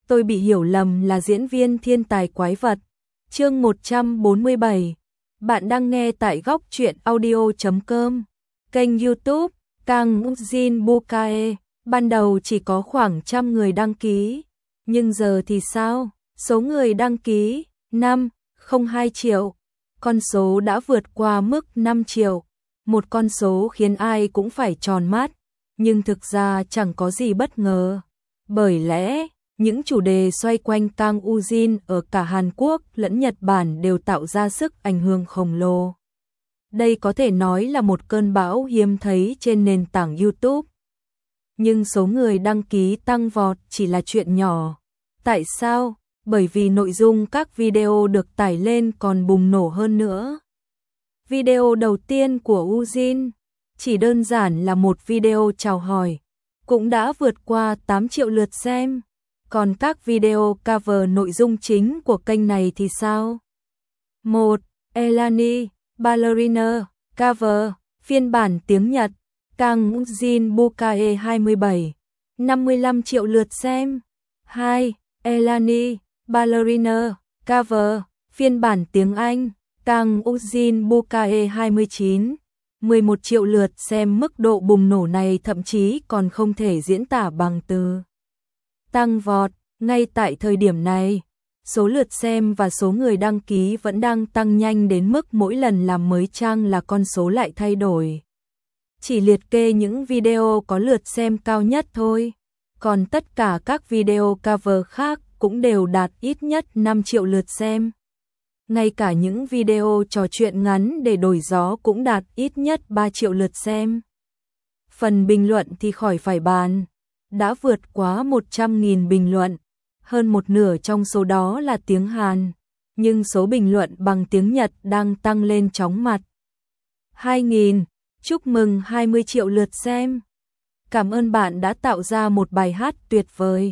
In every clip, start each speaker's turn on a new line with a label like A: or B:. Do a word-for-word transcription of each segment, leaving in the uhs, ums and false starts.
A: tôi bị hiểu lầm là diễn viên thiên tài quái vật. Chương một trăm bốn mươi bảy. Bạn đang nghe tại góc truyện audio chấm com. Kênh YouTube Kang Jin Bukae. Ban đầu chỉ có khoảng trăm người đăng ký, nhưng giờ thì sao? Số người đăng ký năm phẩy hai triệu, con số đã vượt qua mức năm triệu, một con số khiến ai cũng phải tròn mắt, nhưng thực ra chẳng có gì bất ngờ, bởi lẽ những chủ đề xoay quanh Kang Ujin ở cả Hàn Quốc lẫn Nhật Bản đều tạo ra sức ảnh hưởng khổng lồ. Đây có thể nói là một cơn bão hiếm thấy trên nền tảng YouTube. Nhưng số người đăng ký tăng vọt chỉ là chuyện nhỏ. Tại sao? Bởi vì nội dung các video được tải lên còn bùng nổ hơn nữa. Video đầu tiên của Ujin, chỉ đơn giản là một video chào hỏi, cũng đã vượt qua tám triệu lượt xem. Còn các video cover nội dung chính của kênh này thì sao? một. Elani, Ballerina, cover, phiên bản tiếng Nhật, Kang Jin Bukae hai mươi bảy, năm mươi lăm triệu lượt xem. hai. Elani, Ballerina, cover, phiên bản tiếng Anh, Kang Jin Bukae hai mươi chín, mười một triệu lượt xem. Mức độ bùng nổ này thậm chí còn không thể diễn tả bằng từ. Tăng vọt, ngay tại thời điểm này, số lượt xem và số người đăng ký vẫn đang tăng nhanh đến mức mỗi lần làm mới trang là con số lại thay đổi. Chỉ liệt kê những video có lượt xem cao nhất thôi, còn tất cả các video cover khác cũng đều đạt ít nhất năm triệu lượt xem. Ngay cả những video trò chuyện ngắn để đổi gió cũng đạt ít nhất ba triệu lượt xem. Phần bình luận thì khỏi phải bàn, đã vượt quá một trăm nghìn bình luận, hơn một nửa trong số đó là tiếng Hàn, nhưng số bình luận bằng tiếng Nhật đang tăng lên chóng mặt. hai nghìn, chúc mừng hai mươi triệu lượt xem. Cảm ơn bạn đã tạo ra một bài hát tuyệt vời.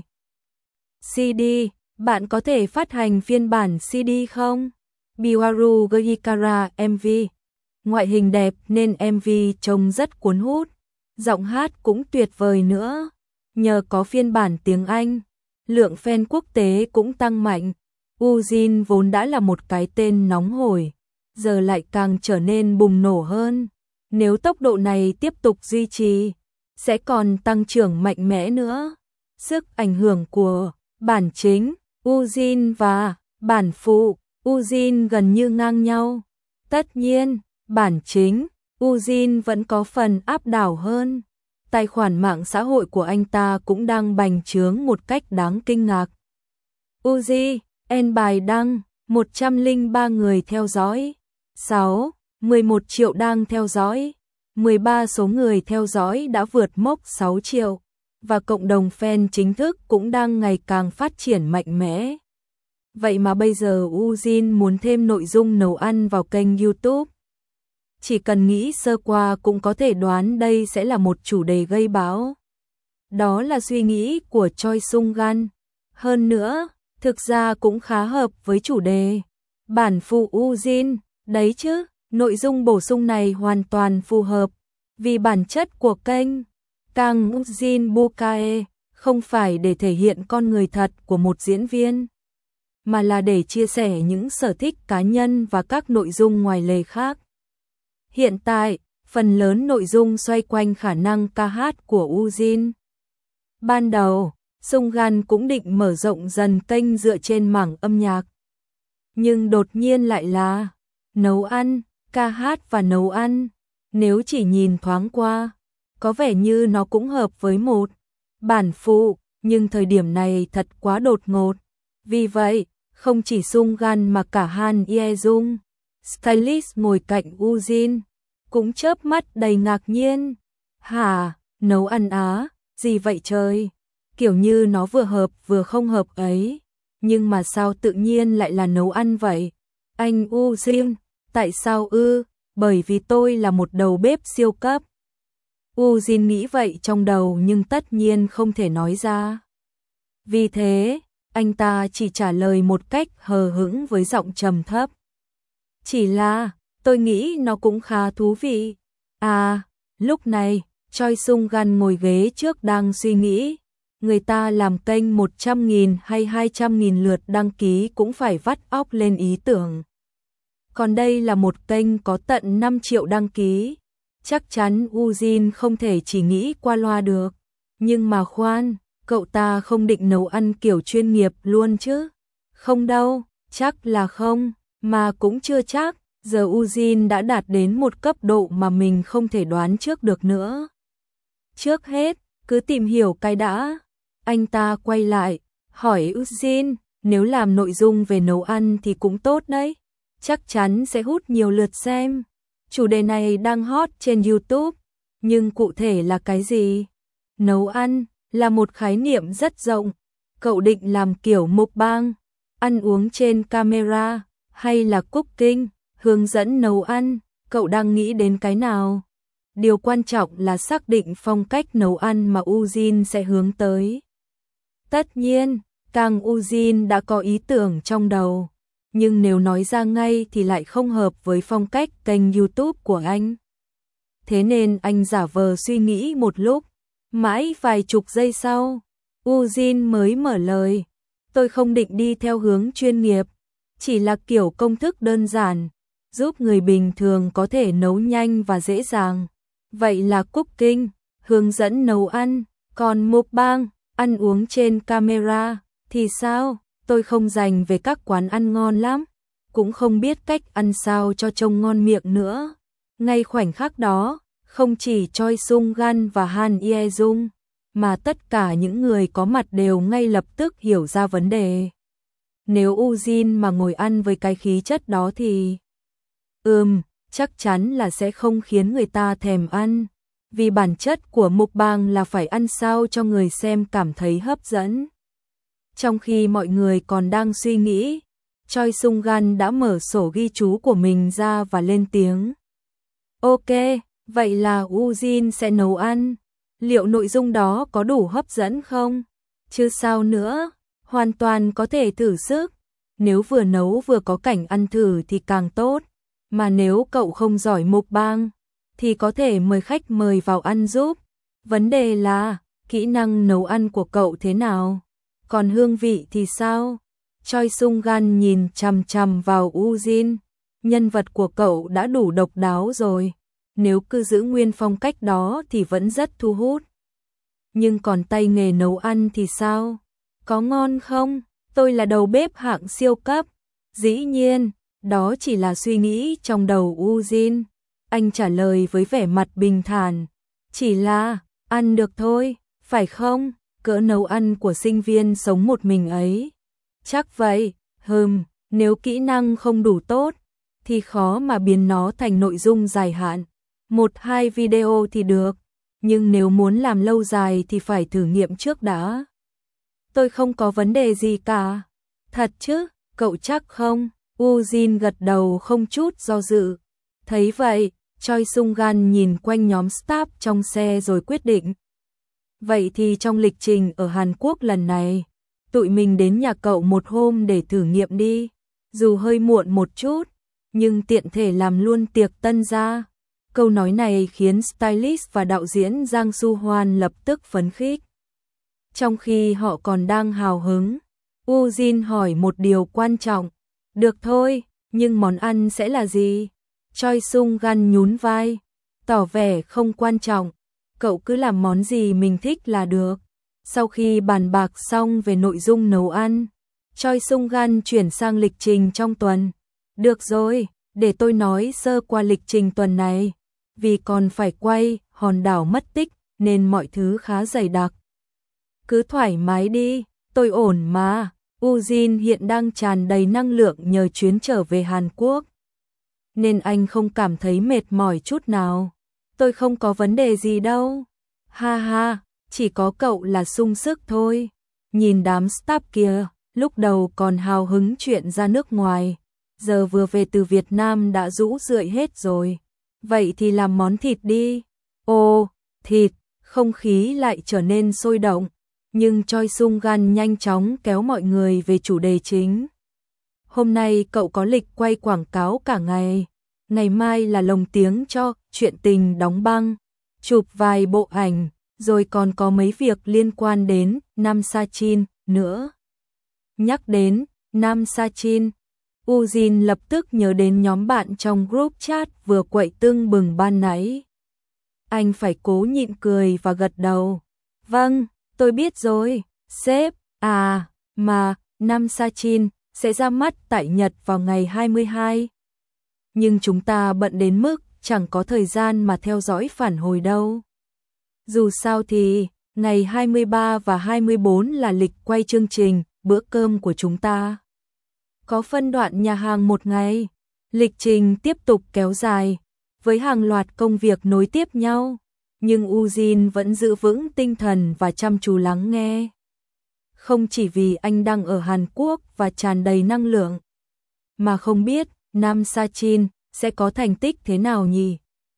A: xê đê, bạn có thể phát hành phiên bản xê đê không? Biwaru Gikara em vê. Ngoại hình đẹp nên em vê trông rất cuốn hút, giọng hát cũng tuyệt vời nữa. Nhờ có phiên bản tiếng Anh, lượng fan quốc tế cũng tăng mạnh. Ujin vốn đã là một cái tên nóng hổi, giờ lại càng trở nên bùng nổ hơn. Nếu tốc độ này tiếp tục duy trì, sẽ còn tăng trưởng mạnh mẽ nữa. Sức ảnh hưởng của bản chính Ujin và bản phụ Ujin gần như ngang nhau. Tất nhiên, bản chính Ujin vẫn có phần áp đảo hơn. Tài khoản mạng xã hội của anh ta cũng đang bành trướng một cách đáng kinh ngạc. Uzi, en bài đăng, một trăm lẻ ba người theo dõi. sáu. mười một triệu đang theo dõi. mười ba số người theo dõi đã vượt mốc sáu triệu. Và cộng đồng fan chính thức cũng đang ngày càng phát triển mạnh mẽ. Vậy mà bây giờ Ujin muốn thêm nội dung nấu ăn vào kênh YouTube. Chỉ cần nghĩ sơ qua cũng có thể đoán đây sẽ là một chủ đề gây báo. Đó là suy nghĩ của Choi Sung Gan. Hơn nữa, thực ra cũng khá hợp với chủ đề bản phụ Ujin, đấy chứ. Nội dung bổ sung này hoàn toàn phù hợp, vì bản chất của kênh Kang Jin Bukae không phải để thể hiện con người thật của một diễn viên, mà là để chia sẻ những sở thích cá nhân và các nội dung ngoài lề khác. Hiện tại, phần lớn nội dung xoay quanh khả năng ca hát của Ujin. Ban đầu, Sung Gan cũng định mở rộng dần kênh dựa trên mảng âm nhạc. Nhưng đột nhiên lại là nấu ăn, ca hát và nấu ăn. Nếu chỉ nhìn thoáng qua, có vẻ như nó cũng hợp với một bản phụ, nhưng thời điểm này thật quá đột ngột. Vì vậy, không chỉ Sung Gan mà cả Han Ye-jung, stylist ngồi cạnh Ujin, cũng chớp mắt đầy ngạc nhiên. Hả, nấu ăn á, gì vậy trời? Kiểu như nó vừa hợp vừa không hợp ấy. Nhưng mà sao tự nhiên lại là nấu ăn vậy? Anh Ujin, tại sao ư? Bởi vì tôi là một đầu bếp siêu cấp. Ujin nghĩ vậy trong đầu nhưng tất nhiên không thể nói ra. Vì thế, anh ta chỉ trả lời một cách hờ hững với giọng trầm thấp. Chỉ là, tôi nghĩ nó cũng khá thú vị. À, lúc này, Choi Sung Gan ngồi ghế trước đang suy nghĩ. người ta làm kênh một trăm nghìn hay hai trăm nghìn lượt đăng ký cũng phải vắt óc lên ý tưởng. Còn đây là một kênh có tận năm triệu đăng ký, chắc chắn Ujin không thể chỉ nghĩ qua loa được. Nhưng mà khoan, cậu ta không định nấu ăn kiểu chuyên nghiệp luôn chứ? Không đâu, chắc là không, mà cũng chưa chắc, giờ Ujin đã đạt đến một cấp độ mà mình không thể đoán trước được nữa. Trước hết, cứ tìm hiểu cái đã. Anh ta quay lại, hỏi Ujin, nếu làm nội dung về nấu ăn thì cũng tốt đấy, chắc chắn sẽ hút nhiều lượt xem. Chủ đề này đang hot trên YouTube, nhưng cụ thể là cái gì? Nấu ăn là một khái niệm rất rộng. Cậu định làm kiểu mukbang, ăn uống trên camera, hay là cooking, hướng dẫn nấu ăn? Cậu đang nghĩ đến cái nào? Điều quan trọng là xác định phong cách nấu ăn mà Ujin sẽ hướng tới. Tất nhiên, Kang Ujin đã có ý tưởng trong đầu, nhưng nếu nói ra ngay thì lại không hợp với phong cách kênh YouTube của anh. Thế nên anh giả vờ suy nghĩ một lúc, mãi vài chục giây sau, Ujin mới mở lời. Tôi không định đi theo hướng chuyên nghiệp, chỉ là kiểu công thức đơn giản, giúp người bình thường có thể nấu nhanh và dễ dàng. Vậy là cooking, hướng dẫn nấu ăn, còn mukbang, ăn uống trên camera, thì sao? Tôi không dành về các quán ăn ngon lắm, cũng không biết cách ăn sao cho trông ngon miệng nữa. Ngay khoảnh khắc đó, không chỉ Choi Sung Gan và Han Ye Jung, mà tất cả những người có mặt đều ngay lập tức hiểu ra vấn đề. Nếu Ujin mà ngồi ăn với cái khí chất đó thì... Ừm, chắc chắn là sẽ không khiến người ta thèm ăn. Vì bản chất của mukbang là phải ăn sao cho người xem cảm thấy hấp dẫn. Trong khi mọi người còn đang suy nghĩ, Choi Sung Gan đã mở sổ ghi chú của mình ra và lên tiếng. Ok, vậy là Ujin sẽ nấu ăn. Liệu nội dung đó có đủ hấp dẫn không? Chứ sao nữa, hoàn toàn có thể thử sức. Nếu vừa nấu vừa có cảnh ăn thử thì càng tốt. Mà nếu cậu không giỏi mukbang, thì có thể mời khách mời vào ăn giúp. Vấn đề là, kỹ năng nấu ăn của cậu thế nào? Còn hương vị thì sao? Choi Sung Gan nhìn chằm chằm vào Ujin. Nhân vật của cậu đã đủ độc đáo rồi. Nếu cứ giữ nguyên phong cách đó thì vẫn rất thu hút. Nhưng còn tay nghề nấu ăn thì sao? Có ngon không? Tôi là đầu bếp hạng siêu cấp. Dĩ nhiên, đó chỉ là suy nghĩ trong đầu Ujin. Anh trả lời với vẻ mặt bình thản. Chỉ là, ăn được thôi, phải không? Cỡ nấu ăn của sinh viên sống một mình ấy. Chắc vậy, hừm, nếu kỹ năng không đủ tốt, thì khó mà biến nó thành nội dung dài hạn. Một hai video thì được, nhưng nếu muốn làm lâu dài thì phải thử nghiệm trước đã. Tôi không có vấn đề gì cả. Thật chứ, cậu chắc không? Ujin gật đầu không chút do dự. Thấy vậy, Choi Sung Gan nhìn quanh nhóm staff trong xe rồi quyết định. Vậy thì trong lịch trình ở Hàn Quốc lần này, tụi mình đến nhà cậu một hôm để thử nghiệm đi. Dù hơi muộn một chút, nhưng tiện thể làm luôn tiệc tân gia. Câu nói này khiến stylist và đạo diễn Giang Su Hoan lập tức phấn khích. Trong khi họ còn đang hào hứng, Ujin hỏi một điều quan trọng. Được thôi, nhưng món ăn sẽ là gì? Choi Sung Gan nhún vai, tỏ vẻ không quan trọng. Cậu cứ làm món gì mình thích là được. Sau khi bàn bạc xong về nội dung nấu ăn, Choi Sung Gan chuyển sang lịch trình trong tuần. Được rồi, để tôi nói sơ qua lịch trình tuần này. Vì còn phải quay hòn đảo mất tích nên mọi thứ khá dày đặc. Cứ thoải mái đi, tôi ổn mà. Ujin hiện đang tràn đầy năng lượng nhờ chuyến trở về Hàn Quốc, nên anh không cảm thấy mệt mỏi chút nào. Tôi không có vấn đề gì đâu. Ha ha, chỉ có cậu là sung sức thôi. Nhìn đám staff kia, lúc đầu còn hào hứng chuyện ra nước ngoài, giờ vừa về từ Việt Nam đã rũ rượi hết rồi. Vậy thì làm món thịt đi. Ồ, thịt, không khí lại trở nên sôi động. Nhưng Choi Sung Gan nhanh chóng kéo mọi người về chủ đề chính. Hôm nay cậu có lịch quay quảng cáo cả ngày. Ngày mai là lồng tiếng cho chuyện tình đóng băng. Chụp vài bộ ảnh, rồi còn có mấy việc liên quan đến Nam Sachin nữa. Nhắc đến Nam Sachin, Ujin lập tức nhớ đến nhóm bạn trong group chat vừa quậy tưng bừng ban nãy. Anh phải cố nhịn cười và gật đầu. Vâng, tôi biết rồi, sếp. À, mà, Nam Sachin sẽ ra mắt tại Nhật vào ngày hai mươi hai. Nhưng chúng ta bận đến mức chẳng có thời gian mà theo dõi phản hồi đâu. Dù sao thì, ngày hai mươi ba và hai mươi bốn là lịch quay chương trình, bữa cơm của chúng ta. Có phân đoạn nhà hàng một ngày, lịch trình tiếp tục kéo dài, với hàng loạt công việc nối tiếp nhau, nhưng Ujin vẫn giữ vững tinh thần và chăm chú lắng nghe. Không chỉ vì anh đang ở Hàn Quốc và tràn đầy năng lượng, mà không biết Nam Sachin sẽ có thành tích thế nào nhỉ?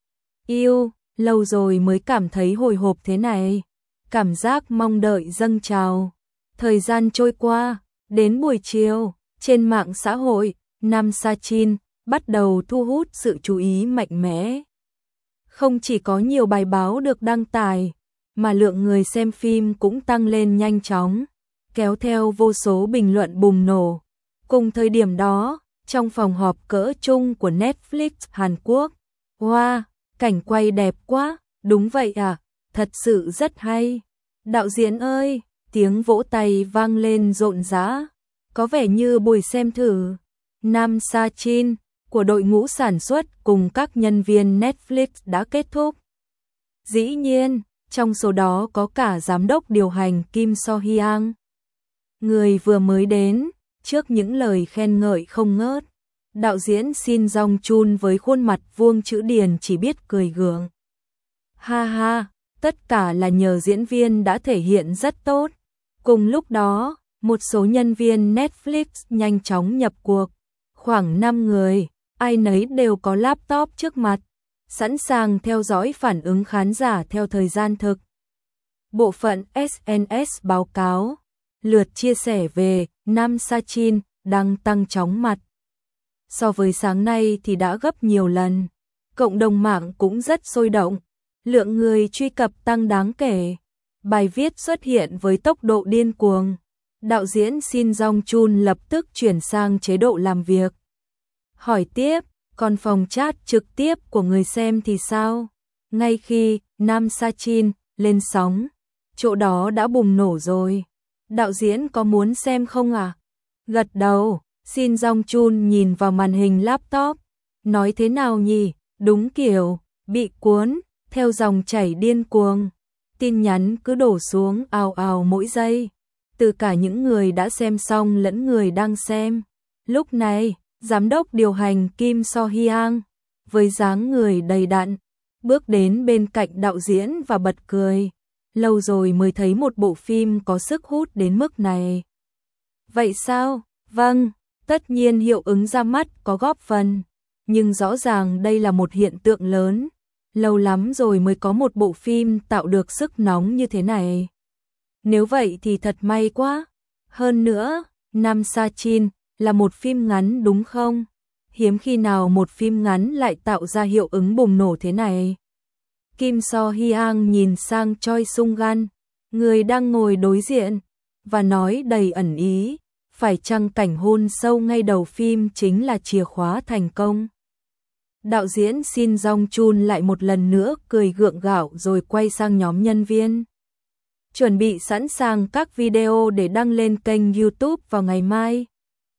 A: Yêu, lâu rồi mới cảm thấy hồi hộp thế này, cảm giác mong đợi dâng trào. Thời gian trôi qua, đến buổi chiều, trên mạng xã hội, Nam Sachin bắt đầu thu hút sự chú ý mạnh mẽ. Không chỉ có nhiều bài báo được đăng tải, mà lượng người xem phim cũng tăng lên nhanh chóng, kéo theo vô số bình luận bùng nổ. Cùng thời điểm đó, trong phòng họp cỡ chung của Netflix Hàn Quốc, wow, cảnh quay đẹp quá, đúng vậy à, thật sự rất hay. Đạo diễn ơi, tiếng vỗ tay vang lên rộn rã, có vẻ như buổi xem thử Nam Sachin của đội ngũ sản xuất cùng các nhân viên Netflix đã kết thúc. Dĩ nhiên, trong số đó có cả giám đốc điều hành Kim So Hyang, người vừa mới đến. Trước những lời khen ngợi không ngớt, đạo diễn Shin Jong Chun với khuôn mặt vuông chữ điền chỉ biết cười gượng. Ha ha, tất cả là nhờ diễn viên đã thể hiện rất tốt. Cùng lúc đó, một số nhân viên Netflix nhanh chóng nhập cuộc, khoảng năm người, ai nấy đều có laptop trước mặt, sẵn sàng theo dõi phản ứng khán giả theo thời gian thực. Bộ phận ét en ét báo cáo, lượt chia sẻ về Nam Sachin đang tăng chóng mặt. So với sáng nay thì đã gấp nhiều lần. Cộng đồng mạng cũng rất sôi động, lượng người truy cập tăng đáng kể. Bài viết xuất hiện với tốc độ điên cuồng. Đạo diễn Shin Jong Chun lập tức chuyển sang chế độ làm việc. Hỏi tiếp, còn phòng chat trực tiếp của người xem thì sao? Ngay khi Nam Sachin lên sóng, chỗ đó đã bùng nổ rồi. Đạo diễn có muốn xem không à? Gật đầu, Shin Jong Chun nhìn vào màn hình laptop. Nói thế nào nhỉ? Đúng kiểu, bị cuốn, theo dòng chảy điên cuồng. Tin nhắn cứ đổ xuống ào ào mỗi giây. Từ cả những người đã xem xong lẫn người đang xem. Lúc này, giám đốc điều hành Kim So Hyang, với dáng người đầy đặn, bước đến bên cạnh đạo diễn và bật cười. Lâu rồi mới thấy một bộ phim có sức hút đến mức này. Vậy sao? Vâng, tất nhiên hiệu ứng ra mắt có góp phần, nhưng rõ ràng đây là một hiện tượng lớn. Lâu lắm rồi mới có một bộ phim tạo được sức nóng như thế này. Nếu vậy thì thật may quá. Hơn nữa, Nam Sachin là một phim ngắn đúng không? Hiếm khi nào một phim ngắn lại tạo ra hiệu ứng bùng nổ thế này. Kim So Hyang nhìn sang Choi Sung Gan, người đang ngồi đối diện, và nói đầy ẩn ý, phải chăng cảnh hôn sâu ngay đầu phim chính là chìa khóa thành công. Đạo diễn Shin Jong Chun lại một lần nữa cười gượng gạo rồi quay sang nhóm nhân viên. Chuẩn bị sẵn sàng các video để đăng lên kênh YouTube vào ngày mai.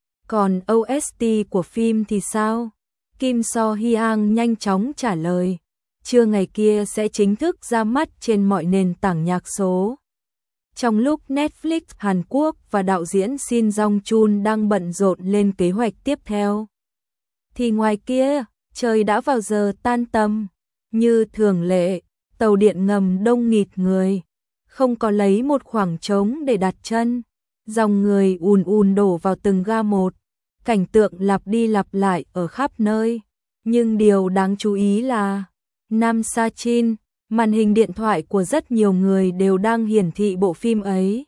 A: Còn ô ét tê của phim thì sao? Kim So Hyang nhanh chóng trả lời. Trưa ngày kia sẽ chính thức ra mắt trên mọi nền tảng nhạc số. Trong lúc Netflix Hàn Quốc và đạo diễn Shin Jong Chun đang bận rộn lên kế hoạch tiếp theo, thì ngoài kia, trời đã vào giờ tan tầm. Như thường lệ, tàu điện ngầm đông nghịt người, không có lấy một khoảng trống để đặt chân. Dòng người ùn ùn đổ vào từng ga một, cảnh tượng lặp đi lặp lại ở khắp nơi. Nhưng điều đáng chú ý là Nam Sachin, màn hình điện thoại của rất nhiều người đều đang hiển thị bộ phim ấy.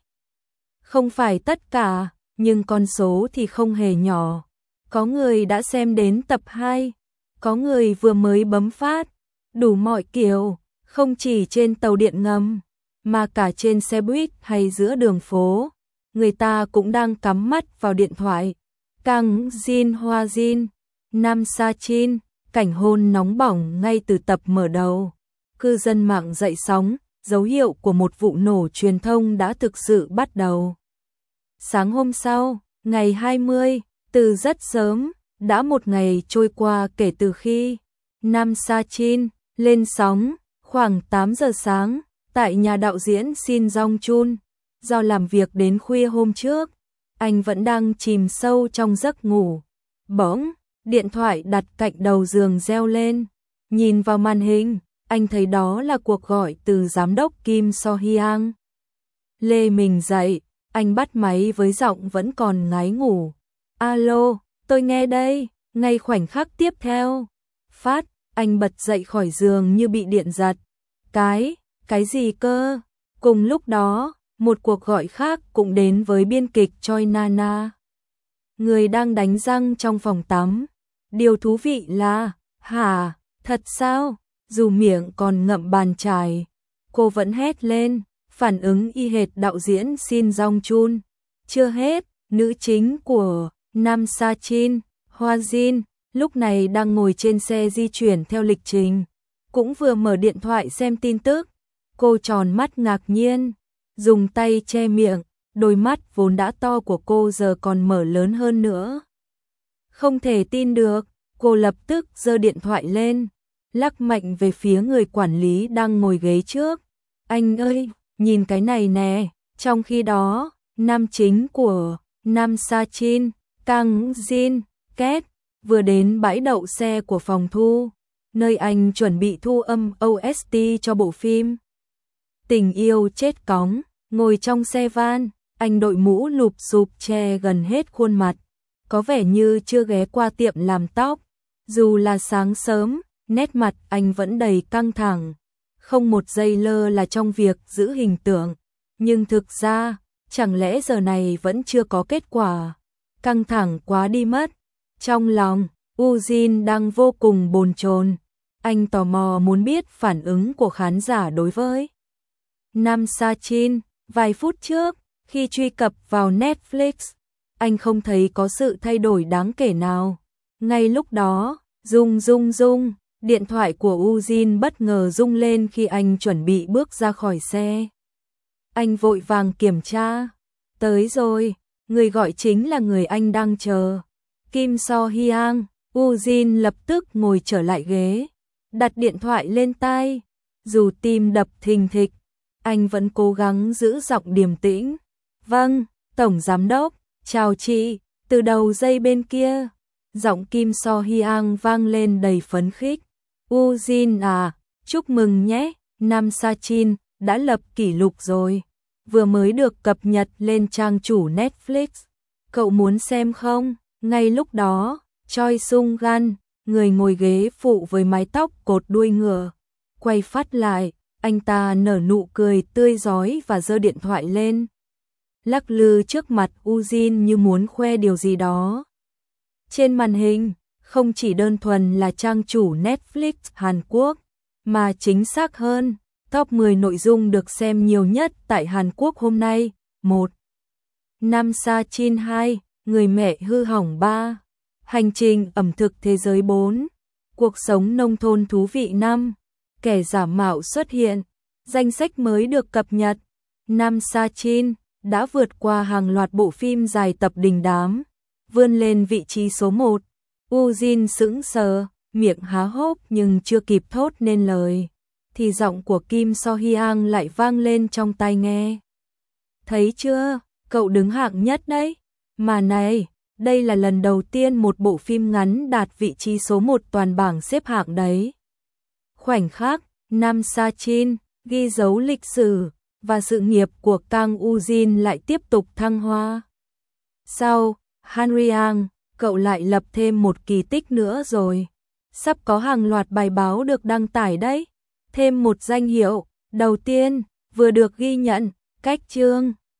A: Không phải tất cả, nhưng con số thì không hề nhỏ. Có người đã xem đến tập hai, có người vừa mới bấm phát, đủ mọi kiểu, không chỉ trên tàu điện ngầm, mà cả trên xe buýt hay giữa đường phố, người ta cũng đang cắm mắt vào điện thoại. Kang Jin Hoa Jin, Nam Sa Chin, cảnh hôn nóng bỏng ngay từ tập mở đầu. Cư dân mạng dậy sóng, dấu hiệu của một vụ nổ truyền thông đã thực sự bắt đầu. Sáng hôm sau, ngày hai mươi, từ rất sớm, đã một ngày trôi qua kể từ khi Nam Sa Chin lên sóng, khoảng tám giờ sáng, tại nhà đạo diễn Shin Jong Chun. Do làm việc đến khuya hôm trước, anh vẫn đang chìm sâu trong giấc ngủ. Bỗng, điện thoại đặt cạnh đầu giường reo lên. Nhìn vào màn hình, anh thấy đó là cuộc gọi từ giám đốc Kim So Hyang. Lê mình dậy, anh bắt máy với giọng vẫn còn ngái ngủ. Alo, tôi nghe đây. Ngay khoảnh khắc tiếp theo, phát, anh bật dậy khỏi giường như bị điện giật. Cái, cái gì cơ? Cùng lúc đó, một cuộc gọi khác cũng đến với biên kịch Choi Nana. Người đang đánh răng trong phòng tắm. Điều thú vị là, hả, thật sao? Dù miệng còn ngậm bàn chải, cô vẫn hét lên, phản ứng y hệt đạo diễn Shin Jong Chun. Chưa hết, nữ chính của Nam Sa Chin, Hoa Jin, lúc này đang ngồi trên xe di chuyển theo lịch trình, cũng vừa mở điện thoại xem tin tức. Cô tròn mắt ngạc nhiên, dùng tay che miệng, đôi mắt vốn đã to của cô giờ còn mở lớn hơn nữa. Không thể tin được, cô lập tức giơ điện thoại lên, lắc mạnh về phía người quản lý đang ngồi ghế trước. Anh ơi, nhìn cái này nè. Trong khi đó, nam chính của Nam Sa Chin, Kang Jin Két, vừa đến bãi đậu xe của phòng thu, nơi anh chuẩn bị thu âm o ét tê cho bộ phim Tình yêu chết cóng. Ngồi trong xe van, anh đội mũ lụp xụp che gần hết khuôn mặt, có vẻ như chưa ghé qua tiệm làm tóc. Dù là sáng sớm, nét mặt anh vẫn đầy căng thẳng, không một giây lơ là trong việc giữ hình tượng. Nhưng thực ra, chẳng lẽ giờ này vẫn chưa có kết quả? Căng thẳng quá đi mất. Trong lòng, Ujin đang vô cùng bồn chồn. Anh tò mò muốn biết phản ứng của khán giả đối với Nam Sa Chin. Vài phút trước, khi truy cập vào Netflix, anh không thấy có sự thay đổi đáng kể nào. Ngay lúc đó, rung rung rung, điện thoại của Ujin bất ngờ rung lên khi anh chuẩn bị bước ra khỏi xe. Anh vội vàng kiểm tra. Tới rồi, người gọi chính là người anh đang chờ. Kim So Hyang. Ujin lập tức ngồi trở lại ghế, đặt điện thoại lên tai. Dù tim đập thình thịch, anh vẫn cố gắng giữ giọng điềm tĩnh. Vâng, Tổng Giám đốc, chào chị. Từ đầu dây bên kia, giọng Kim So Hyang vang lên đầy phấn khích. Ujin à, chúc mừng nhé, Nam Sa Chin đã lập kỷ lục rồi. Vừa mới được cập nhật lên trang chủ Netflix. Cậu muốn xem không? Ngay lúc đó, Choi Sung Gan, người ngồi ghế phụ với mái tóc cột đuôi ngựa, quay phát lại. Anh ta nở nụ cười tươi rói và giơ điện thoại lên, lắc lư trước mặt Ujin như muốn khoe điều gì đó. Trên màn hình, không chỉ đơn thuần là trang chủ Netflix Hàn Quốc, mà chính xác hơn, top mười nội dung được xem nhiều nhất tại Hàn Quốc hôm nay. một. Nam Sa Chin. Hai. Người mẹ hư hỏng. Ba. Hành trình ẩm thực thế giới. Bốn. Cuộc sống nông thôn thú vị. Năm. Kẻ giả mạo xuất hiện. Danh sách mới được cập nhật. Nam Sa Chin đã vượt qua hàng loạt bộ phim dài tập đình đám, vươn lên vị trí số một. Ujin sững sờ, miệng há hốc nhưng chưa kịp thốt nên lời, thì giọng của Kim So Hyang lại vang lên trong tai nghe. Thấy chưa, cậu đứng hạng nhất đấy. Mà này, đây là lần đầu tiên một bộ phim ngắn đạt vị trí số một toàn bảng xếp hạng đấy. Khoảnh khắc, Nam Sa Chin ghi dấu lịch sử và sự nghiệp của Kang Ujin lại tiếp tục thăng hoa. Sau, Han Ryang, cậu lại lập thêm một kỳ tích nữa rồi. Sắp có hàng loạt bài báo được đăng tải đấy. Thêm một danh hiệu, đầu tiên, vừa được ghi nhận, cách chương.